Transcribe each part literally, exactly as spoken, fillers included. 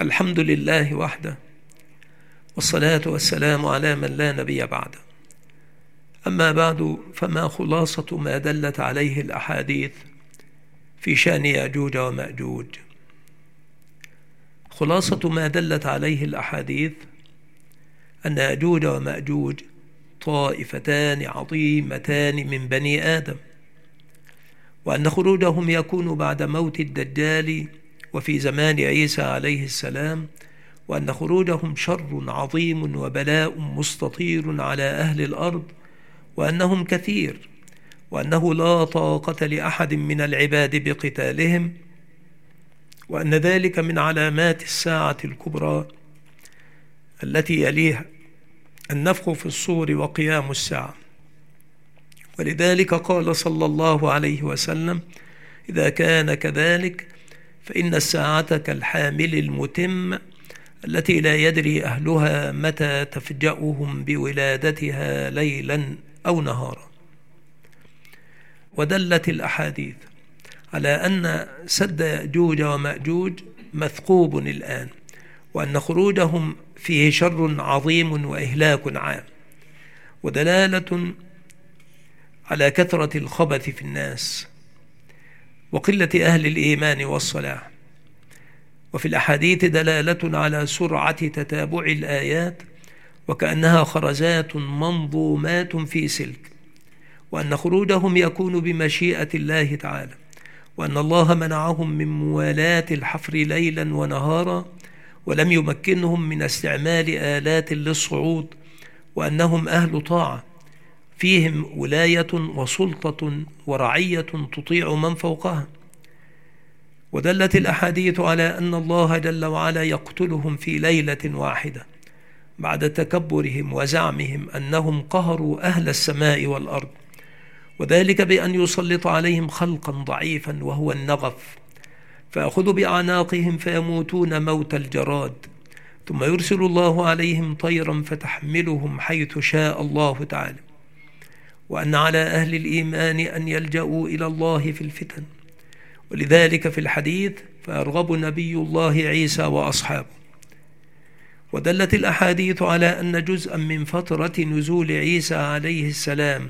الحمد لله وحده، والصلاة والسلام على من لا نبي بعده. أما بعد، فما خلاصة ما دلت عليه الأحاديث في شأن يأجوج ومأجوج؟ خلاصة ما دلت عليه الأحاديث أن يأجوج ومأجوج طائفتان عظيمتان من بني آدم، وأن خروجهم يكون بعد موت الدجال وفي زمان عيسى عليه السلام، وأن خروجهم شر عظيم وبلاء مستطير على أهل الأرض، وأنهم كثير، وأنه لا طاقة لأحد من العباد بقتالهم، وأن ذلك من علامات الساعة الكبرى التي يليها النفخ في الصور وقيام الساعة. ولذلك قال صلى الله عليه وسلم: إذا كان كذلك فإن الساعة كالحامل المتم التي لا يدري أهلها متى تفجأهم بولادتها ليلا أو نهارا. ودلت الأحاديث على أن سد يأجوج ومأجوج مثقوب الآن، وأن خروجهم فيه شر عظيم وإهلاك عام، ودلالة على كثرة الخبث في الناس وقلة أهل الإيمان والصلاح. وفي الأحاديث دلالة على سرعة تتابع الآيات وكأنها خرزات منظومات في سلك، وأن خروجهم يكون بمشيئة الله تعالى، وأن الله منعهم من موالاة الحفر ليلا ونهارا، ولم يمكنهم من استعمال آلات للصعود، وأنهم أهل طاعة فيهم ولاية وسلطة ورعية تطيع من فوقها. ودلت الأحاديث على أن الله جل وعلا يقتلهم في ليلة واحدة بعد تكبرهم وزعمهم أنهم قهروا أهل السماء والأرض، وذلك بأن يسلط عليهم خلقا ضعيفا وهو النغف، فيأخذ بأعناقهم فيموتون موت الجراد، ثم يرسل الله عليهم طيرا فتحملهم حيث شاء الله تعالى. وأن على أهل الإيمان أن يلجأوا إلى الله في الفتن، ولذلك في الحديث: فيرغب نبي الله عيسى وأصحابه. ودلت الأحاديث على أن جزءا من فترة نزول عيسى عليه السلام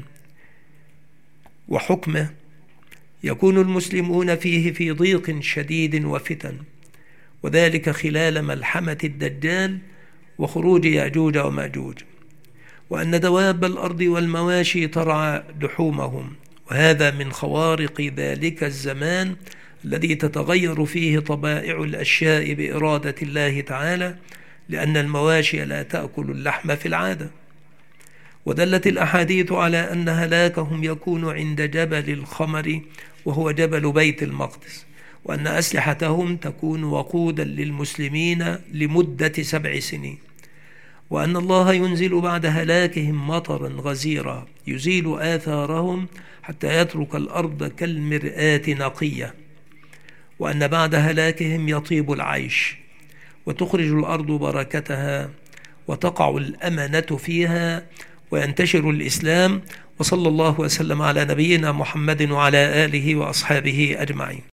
وحكمه يكون المسلمون فيه في ضيق شديد وفتن، وذلك خلال ملحمة الدجال وخروج يأجوج ومأجوج، وأن دواب الأرض والمواشي ترعى لحومهم، وهذا من خوارق ذلك الزمان الذي تتغير فيه طبائع الأشياء بإرادة الله تعالى، لأن المواشي لا تأكل اللحم في العادة. ودلت الأحاديث على أن هلاكهم يكون عند جبل الخمر وهو جبل بيت المقدس، وأن أسلحتهم تكون وقودا للمسلمين لمدة سبع سنين، وأن الله ينزل بعد هلاكهم مطرا غزيرا يزيل آثارهم حتى يترك الأرض كالمرآة نقية، وأن بعد هلاكهم يطيب العيش وتخرج الأرض بركتها وتقع الأمنة فيها وينتشر الإسلام. وصلى الله وسلم على نبينا محمد وعلى آله وأصحابه أجمعين.